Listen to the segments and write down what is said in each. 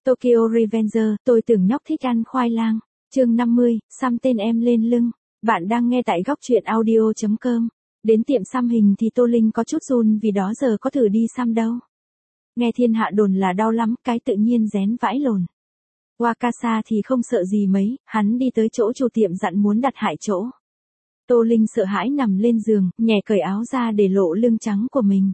Tokyo Revenger, tôi tưởng nhóc thích ăn khoai lang. Chương 50, xăm tên em lên lưng. Bạn đang nghe tại góc truyện audio.com. Đến tiệm xăm hình thì Tô Linh có chút run vì đó giờ có thử đi xăm đâu. Nghe thiên hạ đồn là đau lắm, cái tự nhiên rén vãi lồn. Wakasa thì không sợ gì mấy, hắn đi tới chỗ chủ tiệm dặn muốn đặt hại chỗ. Tô Linh sợ hãi nằm lên giường, nhẹ cởi áo ra để lộ lưng trắng của mình.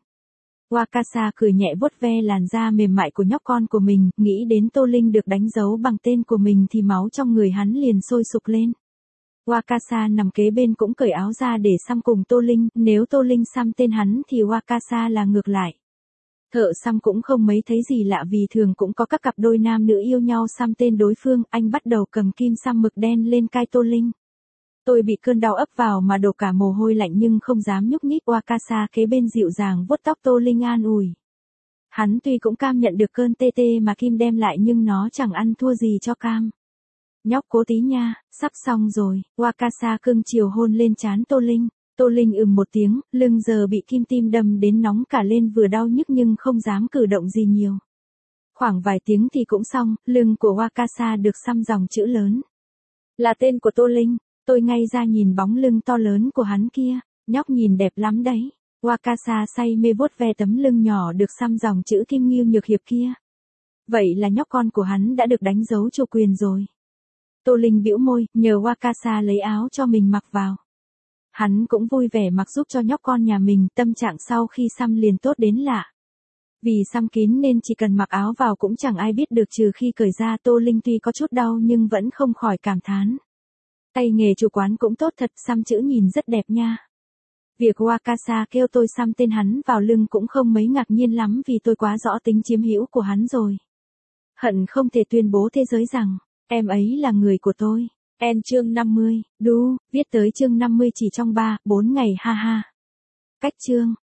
Wakasa cười nhẹ vuốt ve làn da mềm mại của nhóc con của mình, nghĩ đến Tô Linh được đánh dấu bằng tên của mình thì máu trong người hắn liền sôi sục lên. Wakasa nằm kế bên cũng cởi áo ra để xăm cùng Tô Linh, nếu Tô Linh xăm tên hắn thì Wakasa là ngược lại. Thợ xăm cũng không mấy thấy gì lạ vì thường cũng có các cặp đôi nam nữ yêu nhau xăm tên đối phương, anh bắt đầu cầm kim xăm mực đen lên cai Tô Linh. Tôi bị cơn đau ấp vào mà đổ cả mồ hôi lạnh nhưng không dám nhúc nhích. Wakasa kế bên dịu dàng vuốt tóc Tô Linh an ủi. Hắn tuy cũng cam nhận được cơn tê tê mà kim đem lại nhưng nó chẳng ăn thua gì cho cam. Nhóc cố tí nha, sắp xong rồi. Wakasa cưng chiều hôn lên trán Tô Linh. Tô Linh một tiếng, lưng giờ bị kim tim đâm đến nóng cả lên, vừa đau nhức nhưng không dám cử động gì nhiều. Khoảng vài tiếng thì cũng xong, lưng của Wakasa được xăm dòng chữ lớn. Là tên của Tô Linh. Tôi ngay ra nhìn bóng lưng to lớn của hắn kia, nhóc nhìn đẹp lắm đấy. Wakasa say mê vuốt ve tấm lưng nhỏ được xăm dòng chữ Kim Ngưu Nhược Hiệp kia. Vậy là nhóc con của hắn đã được đánh dấu chủ quyền rồi. Tô Linh bĩu môi, nhờ Wakasa lấy áo cho mình mặc vào. Hắn cũng vui vẻ mặc giúp cho nhóc con nhà mình, tâm trạng sau khi xăm liền tốt đến lạ. Vì xăm kín nên chỉ cần mặc áo vào cũng chẳng ai biết được trừ khi cởi ra. Tô Linh tuy có chút đau nhưng vẫn không khỏi cảm thán. Tay nghề chủ quán cũng tốt thật, xăm chữ nhìn rất đẹp nha. Việc Wakasa kêu tôi xăm tên hắn vào lưng cũng không mấy ngạc nhiên lắm vì tôi quá rõ tính chiếm hữu của hắn rồi. Hận không thể tuyên bố thế giới rằng, em ấy là người của tôi. Chương 50, viết tới chương 50 chỉ trong 3-4 ngày ha ha. Cách chương.